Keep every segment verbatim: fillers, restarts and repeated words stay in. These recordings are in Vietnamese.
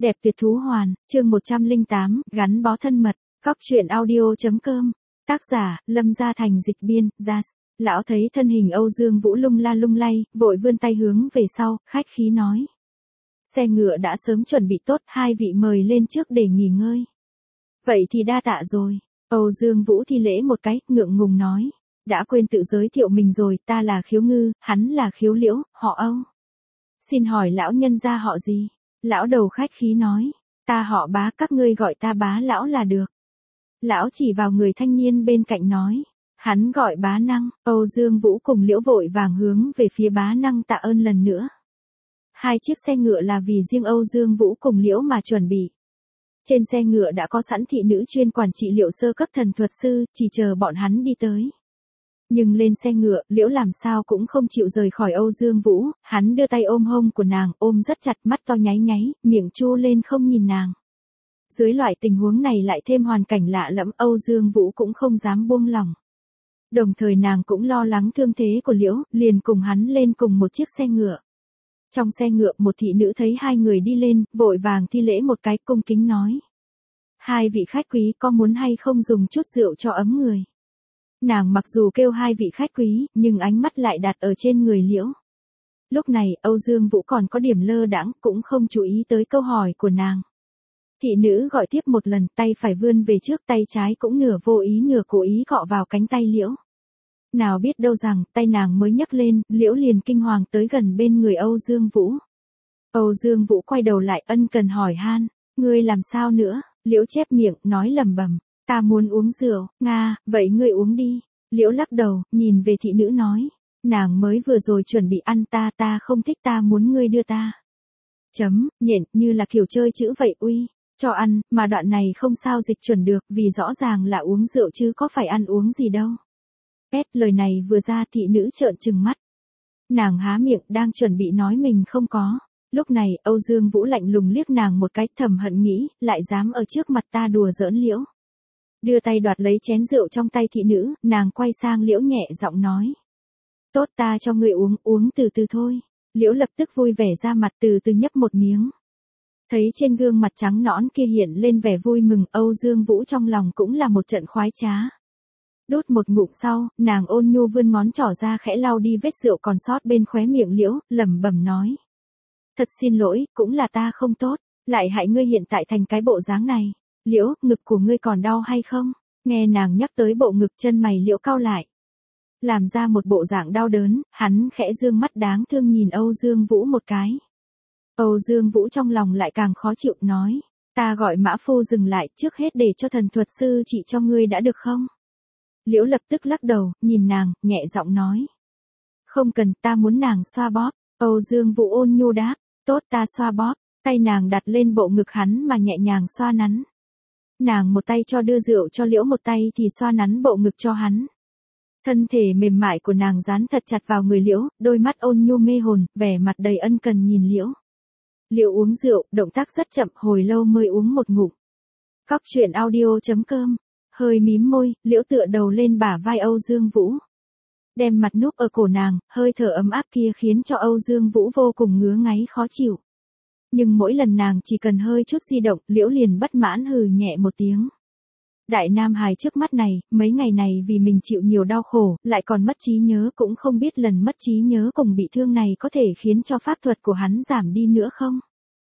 Đẹp tuyệt thú hoàn, chương một trăm lẻ tám, gắn bó thân mật, góc truyện audio.com. Tác giả, Lâm Gia Thành dịch biên, Jas. Lão thấy thân hình Âu Dương Vũ lung la lung lay, vội vươn tay hướng về sau, khách khí nói. Xe ngựa đã sớm chuẩn bị tốt, hai vị mời lên trước để nghỉ ngơi. Vậy thì đa tạ rồi. Âu Dương Vũ thi lễ một cái, ngượng ngùng nói. Đã quên tự giới thiệu mình rồi, ta là Khiếu Ngư, hắn là Khiếu Liễu, họ Âu. Xin hỏi lão nhân gia họ gì? Lão đầu khách khí nói. Ta họ Bá, các ngươi gọi ta Bá lão là được. Lão chỉ vào người thanh niên bên cạnh nói. Hắn gọi Bá Năng. Âu Dương Vũ cùng Liễu vội vàng hướng về phía Bá Năng tạ ơn lần nữa. Hai chiếc xe ngựa là vì riêng Âu Dương Vũ cùng Liễu mà chuẩn bị. Trên xe ngựa đã có sẵn thị nữ chuyên quản trị liệu sơ cấp thần thuật sư, chỉ chờ bọn hắn đi tới. Nhưng lên xe ngựa, Liễu làm sao cũng không chịu rời khỏi Âu Dương Vũ, hắn đưa tay ôm hông của nàng, ôm rất chặt, mắt to nháy nháy, miệng chu lên không nhìn nàng. Dưới loại tình huống này lại thêm hoàn cảnh lạ lẫm, Âu Dương Vũ cũng không dám buông lỏng. Đồng thời nàng cũng lo lắng thương thế của Liễu, liền cùng hắn lên cùng một chiếc xe ngựa. Trong xe ngựa một thị nữ thấy hai người đi lên, vội vàng thi lễ một cái, cung kính nói. Hai vị khách quý có muốn hay không dùng chút rượu cho ấm người? Nàng mặc dù kêu hai vị khách quý, nhưng ánh mắt lại đặt ở trên người Liễu. Lúc này, Âu Dương Vũ còn có điểm lơ đãng, cũng không chú ý tới câu hỏi của nàng. Thị nữ gọi tiếp một lần, tay phải vươn về trước, tay trái cũng nửa vô ý nửa cố ý gọ vào cánh tay Liễu. Nào biết đâu rằng, tay nàng mới nhấc lên, Liễu liền kinh hoàng tới gần bên người Âu Dương Vũ. Âu Dương Vũ quay đầu lại ân cần hỏi han, ngươi làm sao nữa? Liễu chép miệng, nói lẩm bẩm. Ta muốn uống rượu, Nga, vậy ngươi uống đi. Liễu lắc đầu, nhìn về thị nữ nói. Nàng mới vừa rồi chuẩn bị ăn ta, ta không thích, ta muốn ngươi đưa ta. Chấm, nhện, như là kiểu chơi chữ vậy uy. Cho ăn, mà đoạn này không sao dịch chuẩn được, vì rõ ràng là uống rượu chứ có phải ăn uống gì đâu. Pét, lời này vừa ra thị nữ trợn trừng mắt. Nàng há miệng đang chuẩn bị nói mình không có. Lúc này, Âu Dương Vũ lạnh lùng liếc nàng một cái, thầm hận nghĩ, lại dám ở trước mặt ta đùa giỡn Liễu. Đưa tay đoạt lấy chén rượu trong tay thị nữ, nàng quay sang Liễu nhẹ giọng nói. Tốt, ta cho ngươi uống, uống từ từ thôi. Liễu lập tức vui vẻ ra mặt, từ từ nhấp một miếng. Thấy trên gương mặt trắng nõn kia hiện lên vẻ vui mừng, Âu Dương Vũ trong lòng cũng là một trận khoái trá. Đốt một ngụm sau, nàng ôn nhu vươn ngón trỏ ra khẽ lau đi vết rượu còn sót bên khóe miệng Liễu, lẩm bẩm nói. Thật xin lỗi, cũng là ta không tốt, lại hại ngươi hiện tại thành cái bộ dáng này. Liễu, ngực của ngươi còn đau hay không? Nghe nàng nhắc tới bộ ngực, chân mày Liễu cau lại. Làm ra một bộ dạng đau đớn, hắn khẽ dương mắt đáng thương nhìn Âu Dương Vũ một cái. Âu Dương Vũ trong lòng lại càng khó chịu, nói. Ta gọi mã phu dừng lại, trước hết để cho thần thuật sư trị cho ngươi đã được không? Liễu lập tức lắc đầu, nhìn nàng, nhẹ giọng nói. Không cần, ta muốn nàng xoa bóp. Âu Dương Vũ ôn nhu đáp. Tốt, ta xoa bóp. Tay nàng đặt lên bộ ngực hắn mà nhẹ nhàng xoa nắn. Nàng một tay cho đưa rượu cho Liễu, một tay thì xoa nắn bộ ngực cho hắn. Thân thể mềm mại của nàng dán thật chặt vào người Liễu, đôi mắt ôn nhu mê hồn, vẻ mặt đầy ân cần nhìn Liễu. Liễu uống rượu, động tác rất chậm, hồi lâu mới uống một ngụm. Góc truyện audio.com. Hơi mím môi, Liễu tựa đầu lên bả vai Âu Dương Vũ. Đem mặt núp ở cổ nàng, hơi thở ấm áp kia khiến cho Âu Dương Vũ vô cùng ngứa ngáy khó chịu. Nhưng mỗi lần nàng chỉ cần hơi chút di động, Liễu liền bất mãn hừ nhẹ một tiếng. Đại nam hài trước mắt này, mấy ngày này vì mình chịu nhiều đau khổ, lại còn mất trí nhớ, cũng không biết lần mất trí nhớ cùng bị thương này có thể khiến cho pháp thuật của hắn giảm đi nữa không?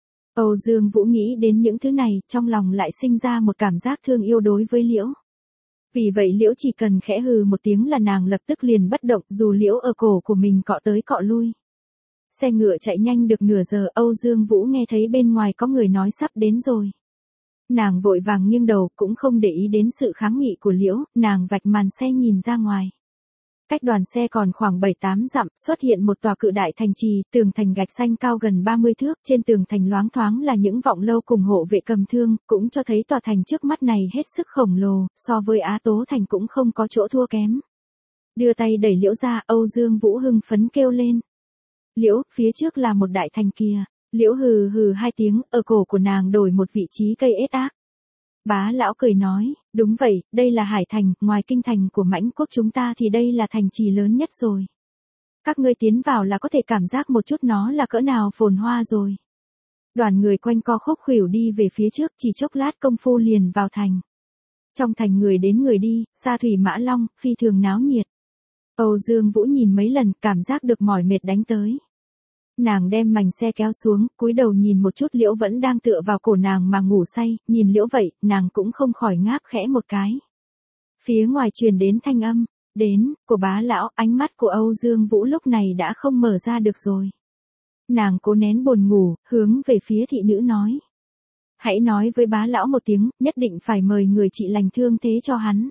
Âu Dương Vũ nghĩ đến những thứ này, trong lòng lại sinh ra một cảm giác thương yêu đối với Liễu. Vì vậy Liễu chỉ cần khẽ hừ một tiếng là nàng lập tức liền bất động, dù Liễu ở cổ của mình cọ tới cọ lui. Xe ngựa chạy nhanh được nửa giờ, Âu Dương Vũ nghe thấy bên ngoài có người nói sắp đến rồi. Nàng vội vàng nghiêng đầu, cũng không để ý đến sự kháng nghị của Liễu, nàng vạch màn xe nhìn ra ngoài. Cách đoàn xe còn khoảng bảy tám dặm, xuất hiện một tòa cự đại thành trì, tường thành gạch xanh cao gần ba mươi thước, trên tường thành loáng thoáng là những vọng lâu cùng hộ vệ cầm thương, cũng cho thấy tòa thành trước mắt này hết sức khổng lồ, so với Á Tố thành cũng không có chỗ thua kém. Đưa tay đẩy Liễu ra, Âu Dương Vũ hưng phấn kêu lên. Liễu, phía trước là một đại thành kìa. Liễu hừ hừ hai tiếng, ở cổ của nàng đổi một vị trí cây ết ác. Bá lão cười nói, đúng vậy, đây là Hải Thành, ngoài kinh thành của Mãnh quốc chúng ta thì đây là thành trì lớn nhất rồi. Các ngươi tiến vào là có thể cảm giác một chút nó là cỡ nào phồn hoa rồi. Đoàn người quanh co khúc khuỷu đi về phía trước, chỉ chốc lát công phu liền vào thành. Trong thành người đến người đi, xa thủy mã long, phi thường náo nhiệt. Âu Dương Vũ nhìn mấy lần, cảm giác được mỏi mệt đánh tới. Nàng đem mành xe kéo xuống, cúi đầu nhìn một chút Liễu vẫn đang tựa vào cổ nàng mà ngủ say, nhìn Liễu vậy, nàng cũng không khỏi ngáp khẽ một cái. Phía ngoài truyền đến thanh âm, đến, của bá lão, ánh mắt của Âu Dương Vũ lúc này đã không mở ra được rồi. Nàng cố nén buồn ngủ, hướng về phía thị nữ nói. Hãy nói với bá lão một tiếng, nhất định phải mời người trị lành thương thế cho hắn.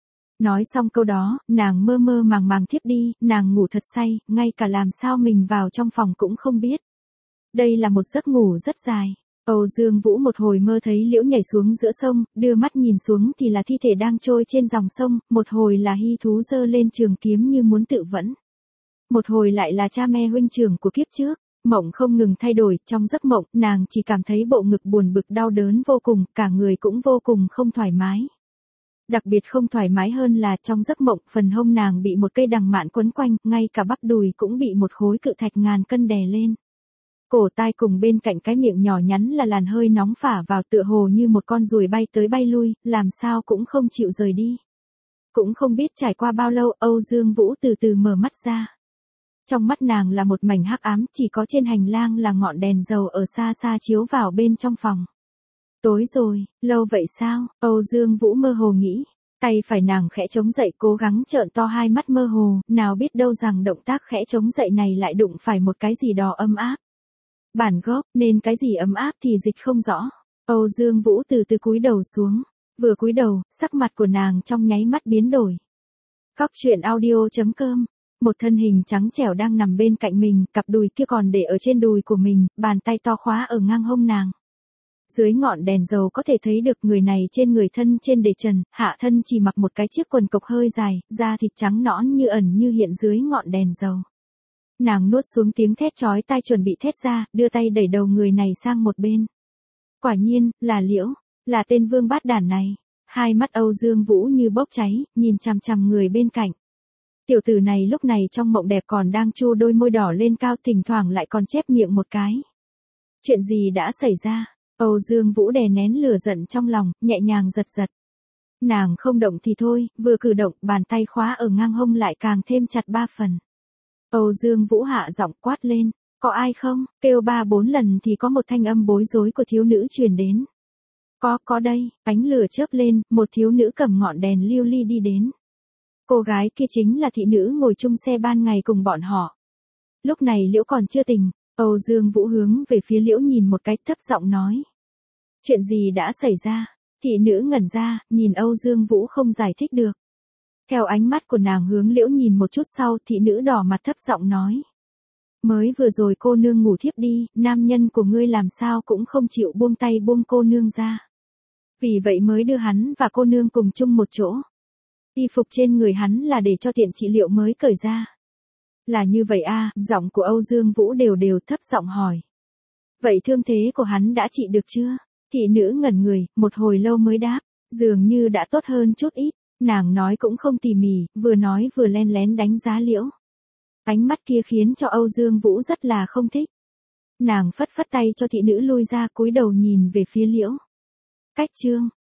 Nói xong câu đó, nàng mơ mơ màng màng thiếp đi, nàng ngủ thật say, ngay cả làm sao mình vào trong phòng cũng không biết. Đây là một giấc ngủ rất dài. Âu Dương Vũ một hồi mơ thấy Liễu nhảy xuống giữa sông, đưa mắt nhìn xuống thì là thi thể đang trôi trên dòng sông, một hồi là hy thú giơ lên trường kiếm như muốn tự vẫn. Một hồi lại là cha me huynh trưởng của kiếp trước. Mộng không ngừng thay đổi, trong giấc mộng, nàng chỉ cảm thấy bộ ngực buồn bực đau đớn vô cùng, cả người cũng vô cùng không thoải mái. Đặc biệt không thoải mái hơn là trong giấc mộng, phần hông nàng bị một cây đằng mạn quấn quanh, ngay cả bắp đùi cũng bị một khối cự thạch ngàn cân đè lên. Cổ tai cùng bên cạnh cái miệng nhỏ nhắn là làn hơi nóng phả vào tựa hồ như một con ruồi bay tới bay lui, làm sao cũng không chịu rời đi. Cũng không biết trải qua bao lâu, Âu Dương Vũ từ từ mở mắt ra. Trong mắt nàng là một mảnh hắc ám, chỉ có trên hành lang là ngọn đèn dầu ở xa xa chiếu vào bên trong phòng. Tối rồi, lâu vậy sao? Âu Dương Vũ mơ hồ nghĩ. Tay phải nàng khẽ chống dậy cố gắng trợn to hai mắt mơ hồ, nào biết đâu rằng động tác khẽ chống dậy này lại đụng phải một cái gì đó ấm áp. Bản gốc, nên cái gì ấm áp thì dịch không rõ. Âu Dương Vũ từ từ cúi đầu xuống. Vừa cúi đầu, sắc mặt của nàng trong nháy mắt biến đổi. Cóc truyện audio chấm com. Một thân hình trắng trẻo đang nằm bên cạnh mình, cặp đùi kia còn để ở trên đùi của mình, bàn tay to khóa ở ngang hông nàng. Dưới ngọn đèn dầu có thể thấy được người này trên người thân trên để trần, hạ thân chỉ mặc một cái chiếc quần cộc hơi dài, da thịt trắng nõn như ẩn như hiện dưới ngọn đèn dầu. Nàng nuốt xuống tiếng thét chói tai chuẩn bị thét ra, đưa tay đẩy đầu người này sang một bên. Quả nhiên, là Liễu, là tên vương bát đản này. Hai mắt Âu Dương Vũ như bốc cháy, nhìn chằm chằm người bên cạnh. Tiểu tử này lúc này trong mộng đẹp còn đang chu đôi môi đỏ lên cao, thỉnh thoảng lại còn chép miệng một cái. Chuyện gì đã xảy ra? Âu Dương Vũ đè nén lửa giận trong lòng, nhẹ nhàng giật giật. Nàng không động thì thôi, vừa cử động, bàn tay khóa ở ngang hông lại càng thêm chặt ba phần. Âu Dương Vũ hạ giọng quát lên, có ai không? Kêu ba bốn lần thì có một thanh âm bối rối của thiếu nữ truyền đến. Có, có đây, ánh lửa chớp lên, một thiếu nữ cầm ngọn đèn lưu ly đi đến. Cô gái kia chính là thị nữ ngồi chung xe ban ngày cùng bọn họ. Lúc này Liễu còn chưa tỉnh, Âu Dương Vũ hướng về phía Liễu nhìn một cái, thấp giọng nói. Chuyện gì đã xảy ra? Thị nữ ngẩn ra, nhìn Âu Dương Vũ không giải thích được. Theo ánh mắt của nàng hướng Liễu nhìn một chút sau, thị nữ đỏ mặt thấp giọng nói. Mới vừa rồi cô nương ngủ thiếp đi, nam nhân của ngươi làm sao cũng không chịu buông tay buông cô nương ra. Vì vậy mới đưa hắn và cô nương cùng chung một chỗ. Y phục trên người hắn là để cho tiện trị liệu mới cởi ra. Là như vậy a, giọng của Âu Dương Vũ đều đều thấp giọng hỏi. Vậy thương thế của hắn đã trị được chưa? Thị nữ ngẩn người, một hồi lâu mới đáp, dường như đã tốt hơn chút ít. Nàng nói cũng không tỉ mỉ, vừa nói vừa len lén đánh giá Liễu. Ánh mắt kia khiến cho Âu Dương Vũ rất là không thích. Nàng phất phất tay cho thị nữ lui ra, cúi đầu nhìn về phía Liễu. Cách chương